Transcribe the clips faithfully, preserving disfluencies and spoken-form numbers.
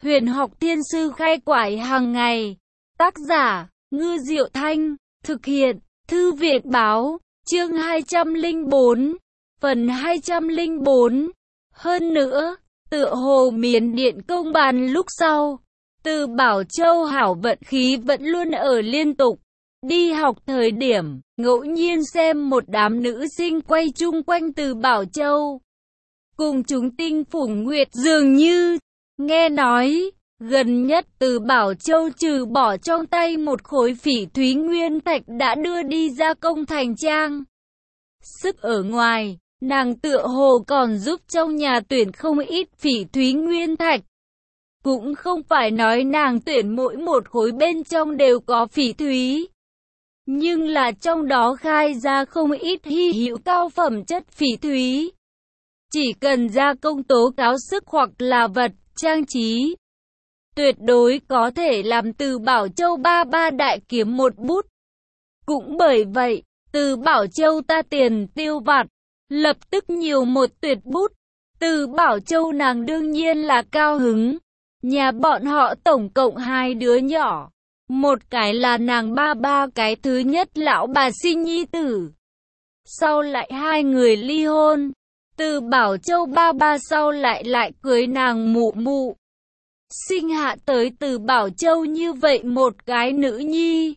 Huyền học thiên sư khai quải hàng ngày. Tác giả, Ngư Diệu Thanh. Thực hiện, Thư viện báo, chương hai trăm lẻ bốn, phần hai trăm lẻ bốn. Hơn nữa, tựa hồ Miến Điện công bàn lúc sau, Từ Bảo Châu hảo vận khí vẫn luôn ở liên tục. Đi học thời điểm, ngẫu nhiên xem một đám nữ sinh quay chung quanh Từ Bảo Châu. Cùng chúng tinh phủng nguyệt dường như, nghe nói, gần nhất Từ Bảo Châu trừ bỏ trong tay một khối phỉ thúy nguyên thạch đã đưa đi gia công thành trang sức ở ngoài, nàng tựa hồ còn giúp trong nhà tuyển không ít phỉ thúy nguyên thạch. Cũng không phải nói nàng tuyển mỗi một khối bên trong đều có phỉ thúy, nhưng là trong đó khai ra không ít hy hữu cao phẩm chất phỉ thúy. Chỉ cần gia công tố cáo sức hoặc là vật, trang trí, tuyệt đối có thể làm Từ Bảo Châu ba ba đại kiếm một bút. Cũng bởi vậy, Từ Bảo Châu ta tiền tiêu vặt, lập tức nhiều một tuyệt bút. Từ Bảo Châu nàng đương nhiên là cao hứng. Nhà bọn họ tổng cộng hai đứa nhỏ. Một cái là nàng ba ba, cái thứ nhất lão bà sinh nhi tử. Sau lại hai người ly hôn. Từ Bảo Châu ba ba sau lại lại cưới nàng mụ mụ. Sinh hạ tới Từ Bảo Châu như vậy một cái nữ nhi.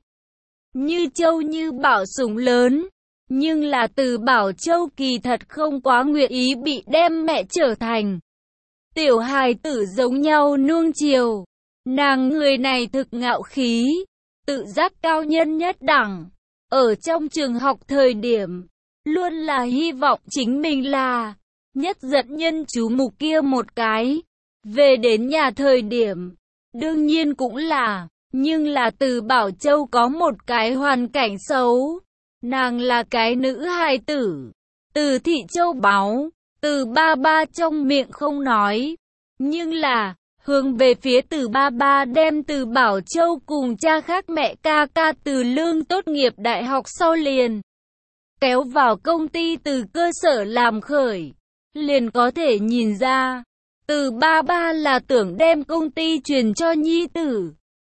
Như Châu như Bảo sủng lớn. Nhưng là Từ Bảo Châu kỳ thật không quá nguyện ý bị đem mẹ trở thành tiểu hài tử giống nhau nuông chiều. Nàng người này thực ngạo khí, tự giác cao nhân nhất đẳng. Ở trong trường học thời điểm, luôn là hy vọng chính mình là nhất dẫn nhân chú mục kia một cái. Về đến nhà thời điểm, đương nhiên cũng là, nhưng là Từ Bảo Châu có một cái hoàn cảnh xấu. Nàng là cái nữ hài tử, Từ thị châu báu, Từ ba ba trong miệng không nói, nhưng là hướng về phía Từ ba ba đem Từ Bảo Châu cùng cha khác mẹ ca ca Từ Lương tốt nghiệp đại học sau liền kéo vào công ty từ cơ sở làm khởi. Liền có thể nhìn ra, Từ ba ba là tưởng đem công ty truyền cho nhi tử.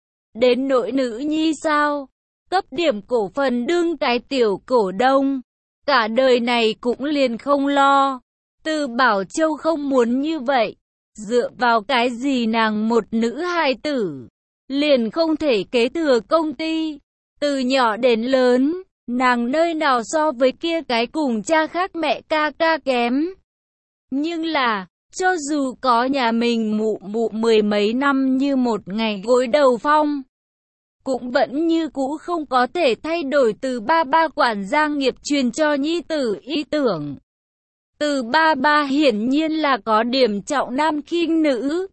Đến nỗi nữ nhi sao? Cấp điểm cổ phần đương cái tiểu cổ đông. Cả đời này cũng liền không lo. Từ Bảo Châu không muốn như vậy. Dựa vào cái gì nàng một nữ hài tử liền không thể kế thừa công ty. Từ nhỏ đến lớn, nàng nơi nào so với kia cái cùng cha khác mẹ ca ca kém. Nhưng là, cho dù có nhà mình mụ mụ mười mấy năm như một ngày gối đầu phong, cũng vẫn như cũ không có thể thay đổi Từ ba ba quản gia nghiệp truyền cho nhi tử ý tưởng. Từ ba ba hiển nhiên là có điểm trọng nam khinh nữ.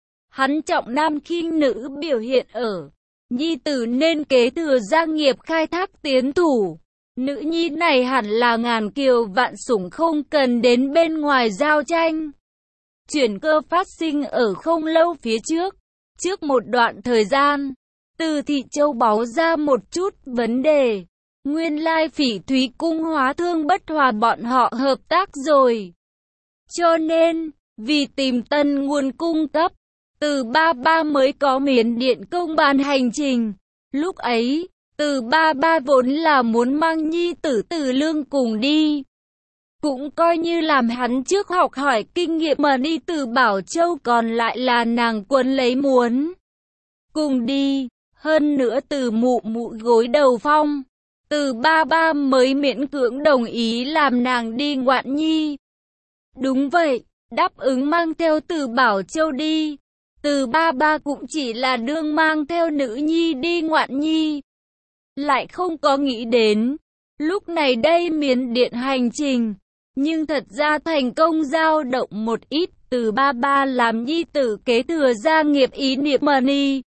Hắn trọng nam khinh nữ biểu hiện ở nhi tử nên kế thừa gia nghiệp khai thác tiến thủ. Nữ nhi này hẳn là ngàn kiều vạn sủng, không cần đến bên ngoài giao tranh. Chuyển cơ phát sinh ở không lâu phía trước. Trước một đoạn thời gian, Từ thị châu báu ra một chút vấn đề. Nguyên lai Phỉ Thúy cung hóa thương bất hòa bọn họ hợp tác rồi. Cho nên, vì tìm tân nguồn cung cấp, Từ ba ba mới có Miến Điện công bàn hành trình. Lúc ấy, Từ ba ba vốn là muốn mang nhi tử Từ Lương cùng đi. Cũng coi như làm hắn trước học hỏi kinh nghiệm mà đi. Từ Bảo Châu còn lại là nàng quấn lấy muốn cùng đi. Hơn nữa Từ mụ mụ gối đầu phong, Từ ba ba mới miễn cưỡng đồng ý làm nàng đi ngoạn nhi. Đúng vậy, đáp ứng mang theo Từ Bảo Châu đi. Từ ba ba cũng chỉ là đương mang theo nữ nhi đi ngoạn nhi. Lại không có nghĩ đến, lúc này đây Miến Điện hành trình, nhưng thật ra thành công dao động một ít. Từ ba ba làm nhi tử kế thừa gia nghiệp ý niệm mà đi.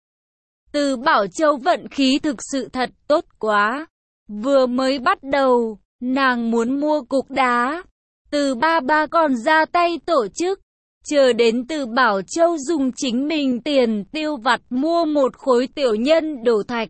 Từ Bảo Châu vận khí thực sự thật tốt quá. Vừa mới bắt đầu, nàng muốn mua cục đá. Từ ba ba còn ra tay tổ chức. Chờ đến Từ Bảo Châu dùng chính mình tiền tiêu vặt mua một khối tiểu nhân đồ thạch.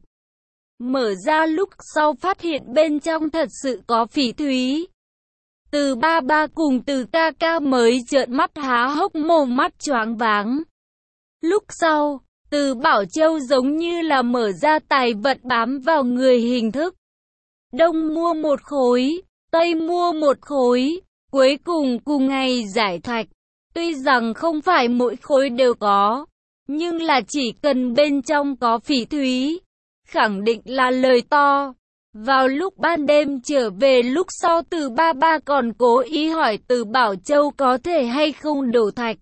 Mở ra lúc sau phát hiện bên trong thật sự có phỉ thúy. Từ ba ba cùng Từ ca ca mới trợn mắt há hốc mồm, mắt choáng váng. Lúc sau, Từ Bảo Châu giống như là mở ra tài vận bám vào người hình thức. Đông mua một khối, Tây mua một khối, cuối cùng cùng ngày giải thạch. Tuy rằng không phải mỗi khối đều có, nhưng là chỉ cần bên trong có phỉ thúy, khẳng định là lời to. Vào lúc ban đêm trở về lúc sau Từ ba ba còn cố ý hỏi Từ Bảo Châu có thể hay không đổ thạch.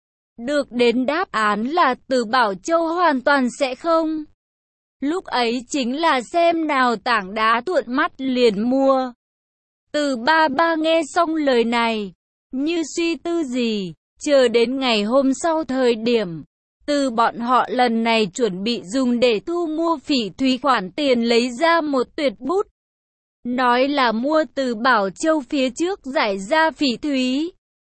Được đến đáp án là Từ Bảo Châu hoàn toàn sẽ không. Lúc ấy chính là xem nào tảng đá thuận mắt liền mua. Từ ba ba nghe xong lời này, như suy tư gì, chờ đến ngày hôm sau thời điểm, từ bọn họ lần này chuẩn bị dùng để thu mua phỉ thúy khoản tiền lấy ra một tuyệt bút. Nói là mua Từ Bảo Châu phía trước giải ra phỉ thúy.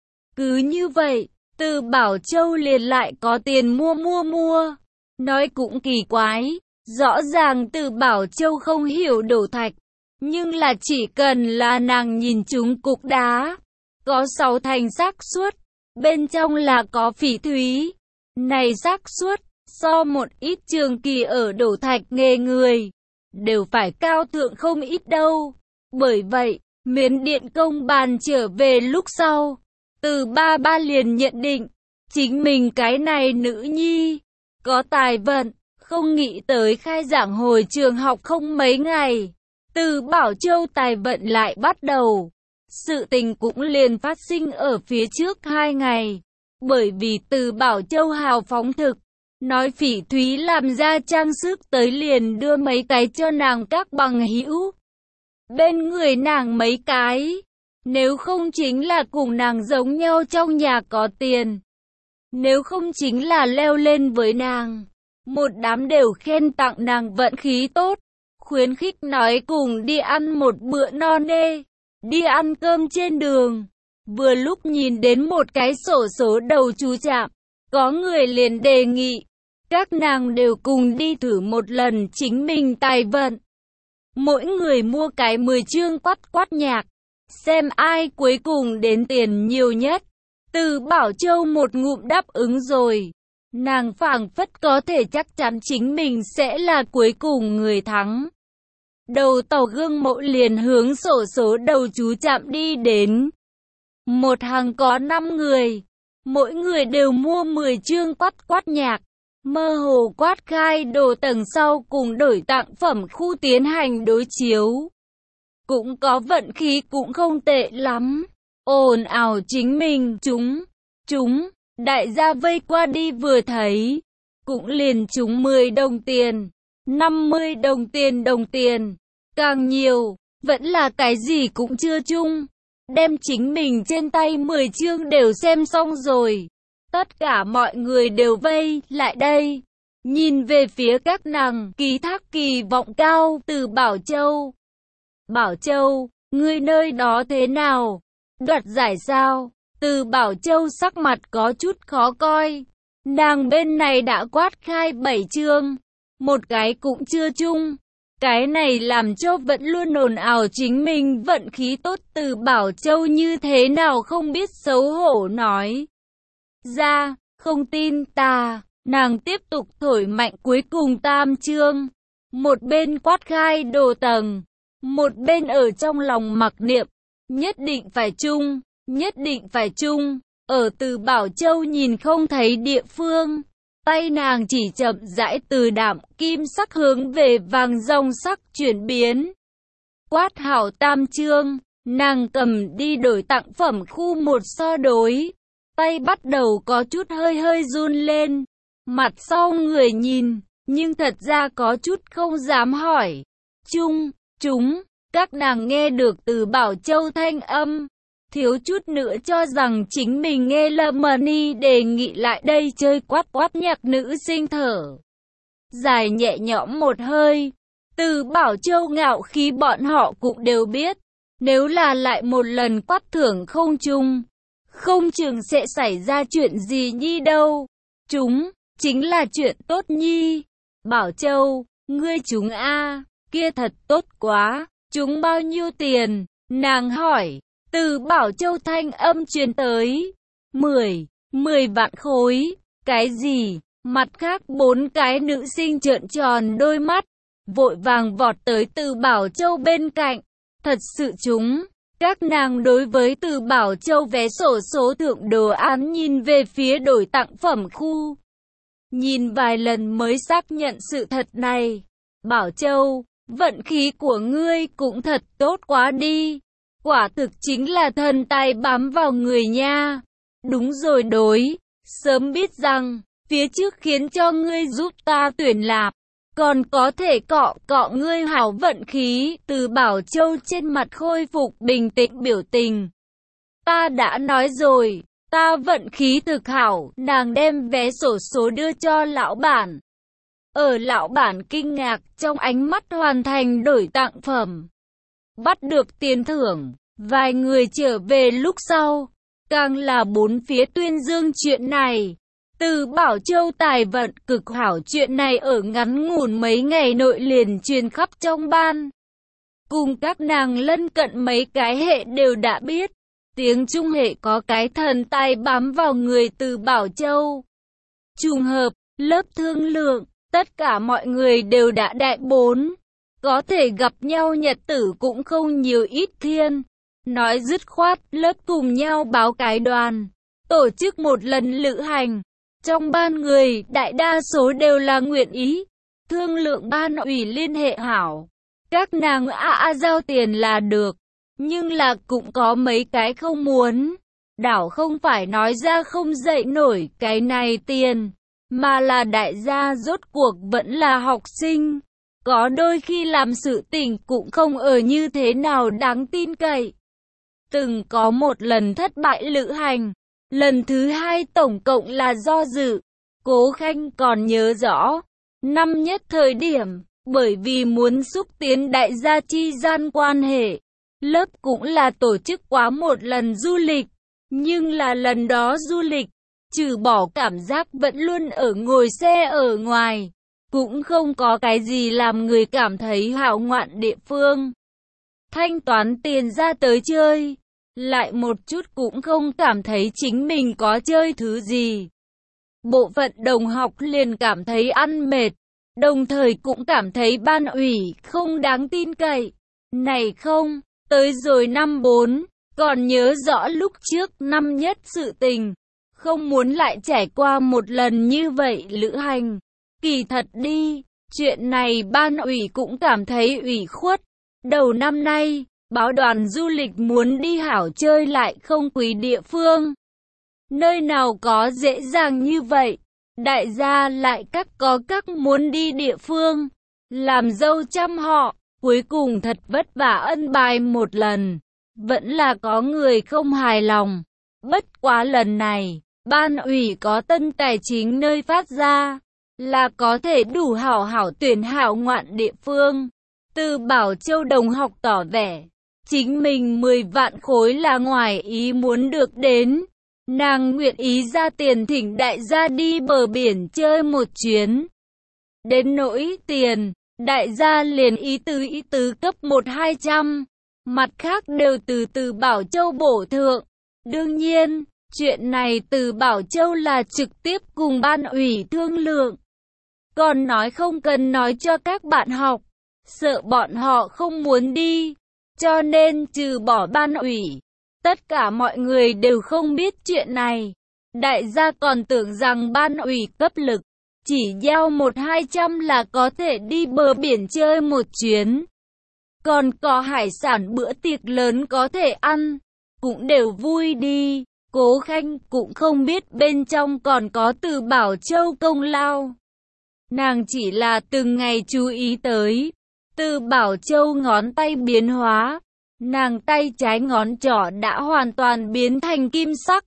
Cứ như vậy, Từ Bảo Châu liền lại có tiền mua mua mua. Nói cũng kỳ quái, rõ ràng Từ Bảo Châu không hiểu đổ thạch, nhưng là chỉ cần là nàng nhìn chúng cục đá, có sáu thành xác suất, bên trong là có phỉ thúy. Này xác suất, so một ít trường kỳ ở đổ thạch nghề người, đều phải cao thượng không ít đâu. Bởi vậy, Miến Điện công bàn trở về lúc sau, Từ ba ba liền nhận định, chính mình cái này nữ nhi, có tài vận, không nghĩ tới khai giảng hồi trường học không mấy ngày. Từ Bảo Châu tài vận lại bắt đầu. Sự tình cũng liền phát sinh ở phía trước hai ngày. Bởi vì Từ Bảo Châu hào phóng thực, nói phỉ thúy làm ra trang sức tới liền đưa mấy cái cho nàng các bằng hữu. Bên người nàng mấy cái, nếu không chính là cùng nàng giống nhau trong nhà có tiền. Nếu không chính là leo lên với nàng. Một đám đều khen tặng nàng vận khí tốt, khuyến khích nói cùng đi ăn một bữa no nê, đi ăn cơm trên đường. Vừa lúc nhìn đến một cái xổ số đầu chú chạm, có người liền đề nghị, các nàng đều cùng đi thử một lần chính mình tài vận. Mỗi người mua cái mười chương quát quát nhạc, xem ai cuối cùng đến tiền nhiều nhất. Từ Bảo Châu một ngụm đáp ứng rồi. Nàng phảng phất có thể chắc chắn chính mình sẽ là cuối cùng người thắng. Đầu tàu gương mẫu liền hướng xổ số đầu chú chạm đi đến. Một hàng có năm người, mỗi người đều mua mười chương quát quát nhạc, mơ hồ quát khai đồ tầng sau cùng đổi tặng phẩm khu tiến hành đối chiếu. Cũng có vận khí cũng không tệ lắm, ồn ào chính mình, chúng, chúng. Đại gia vây qua đi vừa thấy, cũng liền trúng mười đồng tiền, năm mươi đồng tiền đồng tiền, càng nhiều, vẫn là cái gì cũng chưa chung. Đem chính mình trên tay mười chương đều xem xong rồi. Tất cả mọi người đều vây lại đây, nhìn về phía các nàng, ký thác kỳ vọng cao. Từ Bảo Châu. Bảo Châu, ngươi nơi đó thế nào? Đoạt giải sao? Từ Bảo Châu sắc mặt có chút khó coi. Nàng bên này đã quát khai bảy chương, một cái cũng chưa chung. Cái này làm cho vẫn luôn ồn ào chính mình vận khí tốt. Từ Bảo Châu như thế nào không biết xấu hổ nói ra, không tin ta. Nàng tiếp tục thổi mạnh cuối cùng tam chương. Một bên quát khai đồ tầng, một bên ở trong lòng mặc niệm, nhất định phải chung. Nhất định phải chung. Ở Từ Bảo Châu nhìn không thấy địa phương, tay nàng chỉ chậm rãi từ đạm kim sắc hướng về vàng ròng sắc chuyển biến. Quát hảo tam chương, nàng cầm đi đổi tặng phẩm khu một so đối. Tay bắt đầu có chút hơi hơi run lên. Mặt sau người nhìn, nhưng thật ra có chút không dám hỏi. Chung, chúng, các nàng nghe được Từ Bảo Châu thanh âm, thiếu chút nữa cho rằng chính mình nghe Lemony đề nghị lại đây chơi quát quát nhạc. Nữ sinh thở dài nhẹ nhõm một hơi. Từ Bảo Châu ngạo khí bọn họ cũng đều biết, nếu là lại một lần quát thưởng không chung, không chừng sẽ xảy ra chuyện gì nhi đâu. Chúng, chính là chuyện tốt nhi. Bảo Châu, ngươi chúng a, kia thật tốt quá. Chúng bao nhiêu tiền? Nàng hỏi. Từ Bảo Châu thanh âm truyền tới. Mười, mười vạn khối. Cái gì? Mặt khác bốn cái nữ sinh trợn tròn đôi mắt, vội vàng vọt tới Từ Bảo Châu bên cạnh. Thật sự chúng, các nàng đối với Từ Bảo Châu vé sổ số thượng đồ án nhìn về phía đổi tặng phẩm khu. Nhìn vài lần mới xác nhận sự thật này. Bảo Châu, vận khí của ngươi cũng thật tốt quá đi. Quả thực chính là thần tài bám vào người nha. Đúng rồi đối, sớm biết rằng, phía trước khiến cho ngươi giúp ta tuyển lạp. Còn có thể cọ cọ ngươi hảo vận khí. Từ Bảo Châu trên mặt khôi phục bình tĩnh biểu tình. Ta đã nói rồi, ta vận khí thực hảo. Nàng đem vé sổ số đưa cho lão bản. Ở lão bản kinh ngạc trong ánh mắt hoàn thành đổi tặng phẩm. Bắt được tiền thưởng, vài người trở về lúc sau. Càng là bốn phía tuyên dương chuyện này. Từ Bảo Châu tài vận cực hảo chuyện này ở ngắn ngủn mấy ngày nội liền truyền khắp trong ban. Cùng các nàng lân cận mấy cái hệ đều đã biết. Tiếng Trung hệ có cái thần tài bám vào người Từ Bảo Châu. Trùng hợp, lớp thương lượng, tất cả mọi người đều đã đại bốn. Có thể gặp nhau nhật tử cũng không nhiều ít thiên. Nói dứt khoát, lớp cùng nhau báo cái đoàn. Tổ chức một lần lữ hành. Trong ban người, đại đa số đều là nguyện ý. Thương lượng ban ủy liên hệ hảo. Các nàng ạ à, giao tiền là được. Nhưng là cũng có mấy cái không muốn. Đảo không phải nói ra không dậy nổi cái này tiền. Mà là đại gia rốt cuộc vẫn là học sinh. Có đôi khi làm sự tình cũng không ở như thế nào đáng tin cậy. Từng có một lần thất bại lữ hành. Lần thứ hai tổng cộng là do dự. Cố Khanh còn nhớ rõ. Năm nhất thời điểm, bởi vì muốn xúc tiến đại gia chi gian quan hệ. Lớp cũng là tổ chức quá một lần du lịch. Nhưng là lần đó du lịch, trừ bỏ cảm giác vẫn luôn ở ngồi xe ở ngoài. Cũng không có cái gì làm người cảm thấy hảo ngoạn địa phương. Thanh toán tiền ra tới chơi. Lại một chút cũng không cảm thấy chính mình có chơi thứ gì. Bộ phận đồng học liền cảm thấy ăn mệt, đồng thời cũng cảm thấy ban ủy không đáng tin cậy. Này không, tới rồi năm bốn, còn nhớ rõ lúc trước năm nhất sự tình, không muốn lại trải qua một lần như vậy lữ hành. Kỳ thật đi, chuyện này ban ủy cũng cảm thấy ủy khuất. Đầu năm nay, báo đoàn du lịch muốn đi hảo chơi lại không quý địa phương. Nơi nào có dễ dàng như vậy. Đại gia lại các có các muốn đi địa phương. Làm dâu trăm họ. Cuối cùng thật vất vả ân bài một lần. Vẫn là có người không hài lòng. Bất quá lần này, ban ủy có tân tài chính nơi phát ra. Là có thể đủ hảo hảo tuyển hảo ngoạn địa phương. Từ Bảo Châu đồng học tỏ vẻ. Chính mình mười vạn khối là ngoài ý muốn được đến. Nàng nguyện ý ra tiền thỉnh đại gia đi bờ biển chơi một chuyến. Đến nỗi tiền, đại gia liền ý tứ ý tứ cấp một hai trăm. Mặt khác đều từ Từ Bảo Châu bổ thượng. Đương nhiên, chuyện này Từ Bảo Châu là trực tiếp cùng ban ủy thương lượng. Còn nói không cần nói cho các bạn học. Sợ bọn họ không muốn đi. Cho nên trừ bỏ ban ủy, tất cả mọi người đều không biết chuyện này. Đại gia còn tưởng rằng ban ủy cấp lực, chỉ gieo một hai trăm là có thể đi bờ biển chơi một chuyến. Còn có hải sản bữa tiệc lớn có thể ăn, cũng đều vui đi. Cố Khanh cũng không biết bên trong còn có Từ Bảo Châu công lao. Nàng chỉ là từng ngày chú ý tới. Từ Bảo Châu ngón tay biến hóa, nàng tay trái ngón trỏ đã hoàn toàn biến thành kim sắc.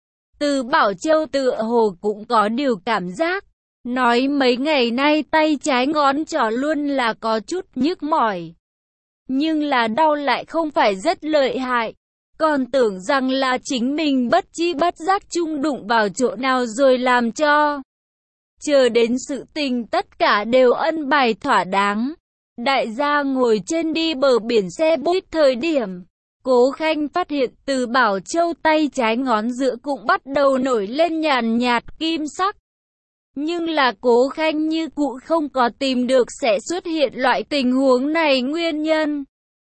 Từ Bảo Châu tựa hồ cũng có điều cảm giác, nói mấy ngày nay tay trái ngón trỏ luôn là có chút nhức mỏi. Nhưng là đau lại không phải rất lợi hại, còn tưởng rằng là chính mình bất chi bất giác chung đụng vào chỗ nào rồi làm cho. Chờ đến sự tình tất cả đều ân bài thỏa đáng. Đại gia ngồi trên đi bờ biển xe buýt thời điểm, Cố Khanh phát hiện Từ Bảo Châu tay trái ngón giữa cũng bắt đầu nổi lên nhàn nhạt kim sắc. Nhưng là Cố Khanh như cụ không có tìm được sẽ xuất hiện loại tình huống này nguyên nhân.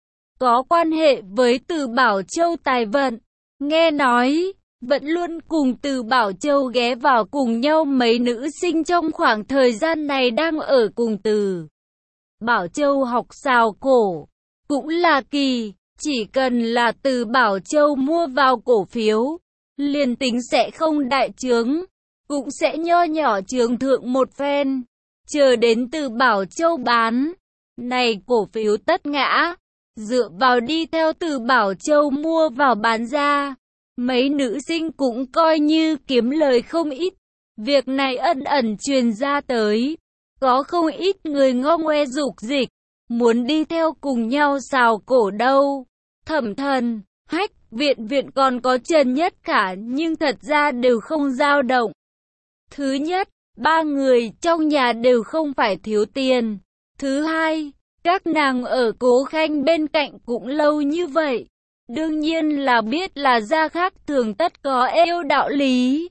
Có quan hệ với Từ Bảo Châu tài vận. Nghe nói, vẫn luôn cùng Từ Bảo Châu ghé vào cùng nhau mấy nữ sinh trong khoảng thời gian này đang ở cùng Từ Bảo Châu học xào cổ. Cũng là kỳ, chỉ cần là Từ Bảo Châu mua vào cổ phiếu, liền tính sẽ không đại trướng, cũng sẽ nho nhỏ trướng thượng một phen. Chờ đến Từ Bảo Châu bán, này cổ phiếu tất ngã, dựa vào đi theo Từ Bảo Châu mua vào bán ra. Mấy nữ sinh cũng coi như kiếm lời không ít. Việc này ẩn ẩn truyền ra tới, có không ít người ngo ngoe dục dịch, muốn đi theo cùng nhau xào cổ đâu. Thẩm Thần, Hách, Viện Viện còn có Trần Nhất Khả nhưng thật ra đều không dao động. Thứ nhất, ba người trong nhà đều không phải thiếu tiền. Thứ hai, các nàng ở Cố Khanh bên cạnh cũng lâu như vậy. Đương nhiên là biết là gia khác thường tất có eo đạo lý.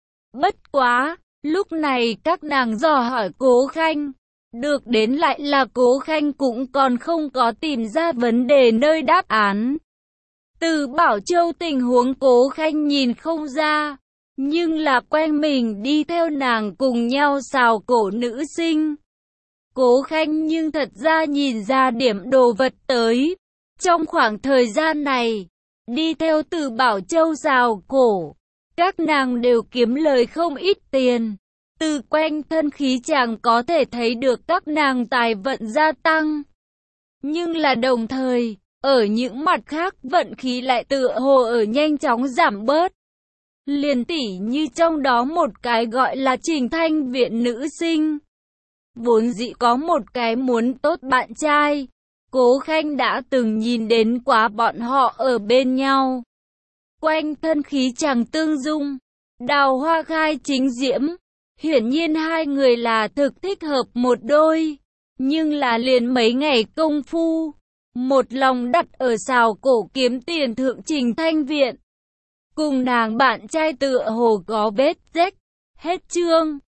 Bất quá, lúc này các nàng dò hỏi Cố Khanh, được đến lại là Cố Khanh cũng còn không có tìm ra vấn đề nơi đáp án. Từ Bảo Châu tình huống Cố Khanh nhìn không ra, nhưng là quen mình đi theo nàng cùng nhau xào cổ nữ sinh. Cố Khanh nhưng thật ra nhìn ra điểm đồ vật tới. Trong khoảng thời gian này, đi theo Từ Bảo Châu xào cổ, các nàng đều kiếm lời không ít tiền. Từ quanh thân khí chàng có thể thấy được các nàng tài vận gia tăng. Nhưng là đồng thời, ở những mặt khác vận khí lại tựa hồ ở nhanh chóng giảm bớt. Liền tỉ như trong đó một cái gọi là Trình Thanh Viện nữ sinh. Vốn dĩ có một cái muốn tốt bạn trai. Cố Khanh đã từng nhìn đến quá bọn họ ở bên nhau. Quanh thân khí chàng tương dung, đào hoa khai chính diễm. Hiển nhiên hai người là thực thích hợp một đôi. Nhưng là liền mấy ngày công phu, một lòng đặt ở xào cổ kiếm tiền thượng Trình Thanh Viện. Cùng nàng bạn trai tựa hồ có vết rách. Hết chương.